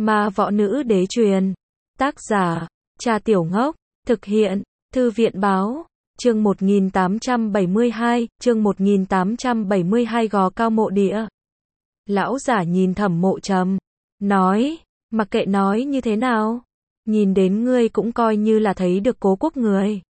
Ma võ nữ đế truyền. Tác giả, Cha Tiểu Ngốc. Thực hiện, Thư viện báo. Chương 1872, chương 1872 Gò Cao Mộ Địa. Lão giả nhìn Thẩm Mộ Trầm, nói, mặc kệ nói như thế nào, nhìn đến ngươi cũng coi như là thấy được Cố Quốc người.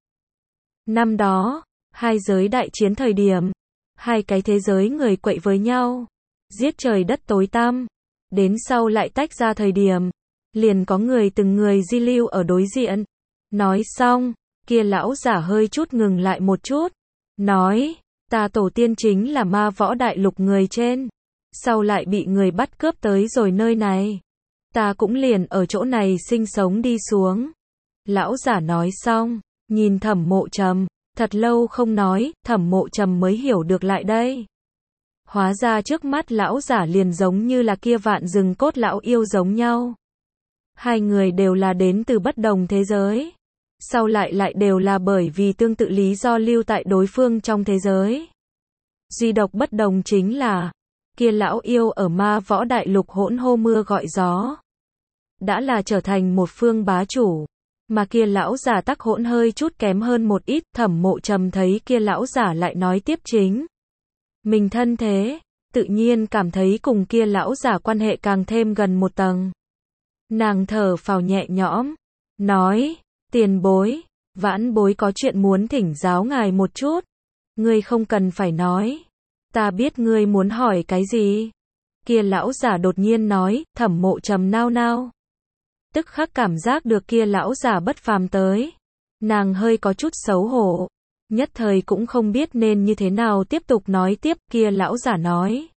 Năm đó, hai giới đại chiến thời điểm, hai cái thế giới người quậy với nhau, giết trời đất tối tăm, đến sau lại tách ra thời điểm, liền có người từng người di lưu ở đối diện. Nói xong, kia lão giả hơi chút ngừng lại một chút, nói, ta tổ tiên chính là ma võ đại lục người trên, sau lại bị người bắt cướp tới rồi nơi này, ta cũng liền ở chỗ này sinh sống đi xuống. Lão giả nói xong, nhìn Thẩm Mộ Trầm, thật lâu không nói, Thẩm Mộ Trầm mới hiểu được lại đây. Hóa ra trước mắt lão giả liền giống như là kia vạn rừng cốt lão yêu giống nhau. Hai người đều là đến từ bất đồng thế giới, sau lại đều là bởi vì tương tự lý do lưu tại đối phương trong thế giới. Duy độc bất đồng chính là, kia lão yêu ở ma võ đại lục hỗn hô mưa gọi gió, đã là trở thành một phương bá chủ, mà kia lão giả tắc hỗn hơi chút kém hơn một ít. Thẩm Mộ Trầm thấy kia lão giả lại nói tiếp chính mình thân thế, tự nhiên cảm thấy cùng kia lão giả quan hệ càng thêm gần một tầng. Nàng thở phào nhẹ nhõm, nói, tiền bối, vãn bối có chuyện muốn thỉnh giáo ngài một chút. Ngươi không cần phải nói, ta biết ngươi muốn hỏi cái gì. Kia lão giả đột nhiên nói. Thẩm Mộ Trầm nao nao, tức khắc cảm giác được kia lão giả bất phàm tới. Nàng hơi có chút xấu hổ, nhất thời cũng không biết nên như thế nào tiếp tục nói tiếp. Kia lão giả nói,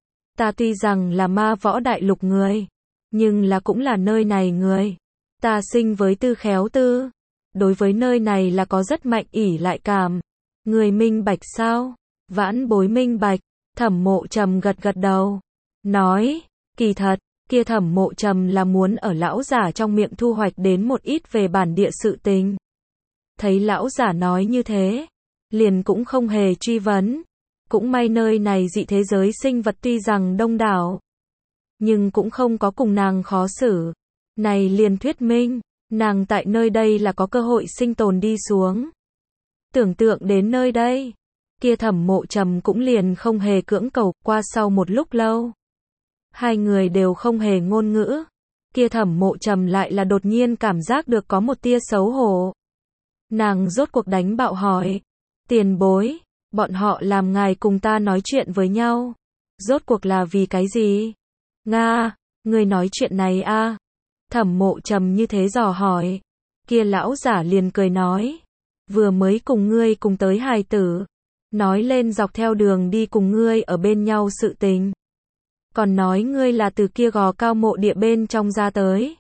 ta tuy rằng là ma võ đại lục người, nhưng là cũng là nơi này người. Ta sinh với tư khéo tư, đối với nơi này là có rất mạnh ỷ lại cảm. Người minh bạch sao? Vãn bối minh bạch. Thẩm Mộ Trầm gật gật đầu, nói, kỳ thật, kia Thẩm Mộ Trầm là muốn ở lão giả trong miệng thu hoạch đến một ít về bản địa sự tình. Thấy lão giả nói như thế, liền cũng không hề truy vấn. Cũng may nơi này dị thế giới sinh vật tuy rằng đông đảo, nhưng cũng không có cùng nàng khó xử. Này liền thuyết minh, nàng tại nơi đây là có cơ hội sinh tồn đi xuống. Tưởng tượng đến nơi đây, kia Thẩm Mộ Trầm cũng liền không hề cưỡng cầu. Qua sau một lúc lâu, hai người đều không hề ngôn ngữ. Kia Thẩm Mộ Trầm lại là đột nhiên cảm giác được có một tia xấu hổ. Nàng rốt cuộc đánh bạo hỏi, tiền bối, bọn họ làm ngài cùng ta nói chuyện với nhau, rốt cuộc là vì cái gì? Nga, ngươi nói chuyện này a? Thẩm Mộ Trầm như thế dò hỏi. Kia lão giả liền cười nói, vừa mới cùng ngươi cùng tới hài tử, nói lên dọc theo đường đi cùng ngươi ở bên nhau sự tình, còn nói ngươi là từ kia Gò Cao Mộ Địa bên trong ra tới,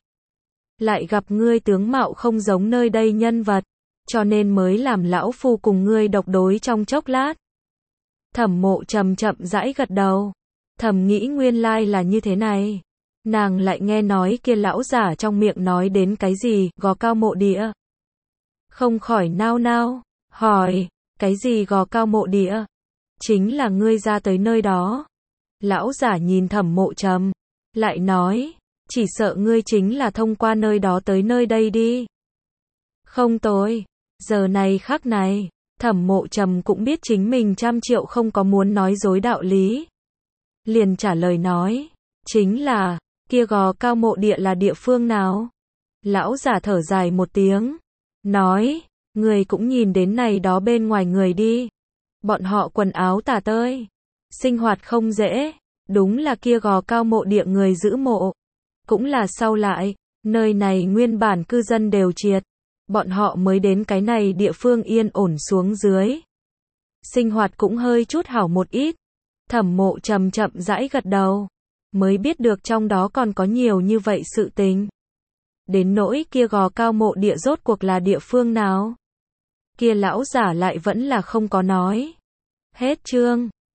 lại gặp ngươi tướng mạo không giống nơi đây nhân vật, cho nên mới làm lão phu cùng ngươi độc đối trong chốc lát. Thẩm Mộ Trầm chậm rãi gật đầu, thầm nghĩ nguyên lai là như thế này. Nàng lại nghe nói kia lão giả trong miệng nói đến cái gì, Gò Cao Mộ Địa. Không khỏi nao nao, hỏi, cái gì Gò Cao Mộ Địa? Chính là ngươi ra tới nơi đó. Lão giả nhìn Thẩm Mộ Trầm, lại nói, chỉ sợ ngươi chính là thông qua nơi đó tới nơi đây đi. Không tối, giờ này khắc này, Thẩm Mộ Trầm cũng biết chính mình 100.000.000 không có muốn nói dối đạo lý. Liền trả lời nói, chính là, kia Gò Cao Mộ Địa là địa phương nào? Lão giả thở dài một tiếng, nói, người cũng nhìn đến này đó bên ngoài người đi. Bọn họ quần áo tả tơi, sinh hoạt không dễ, đúng là kia Gò Cao Mộ Địa người giữ mộ. Cũng là sau lại, nơi này nguyên bản cư dân đều triệt, bọn họ mới đến cái này địa phương yên ổn xuống dưới. Sinh hoạt cũng hơi chút hảo một ít. Thẩm Mộ Trầm chậm rãi gật đầu, mới biết được trong đó còn có nhiều như vậy sự tình. Đến nỗi kia Gò Cao Mộ Địa rốt cuộc là địa phương nào? Kia lão giả lại vẫn là không có nói. Hết chương.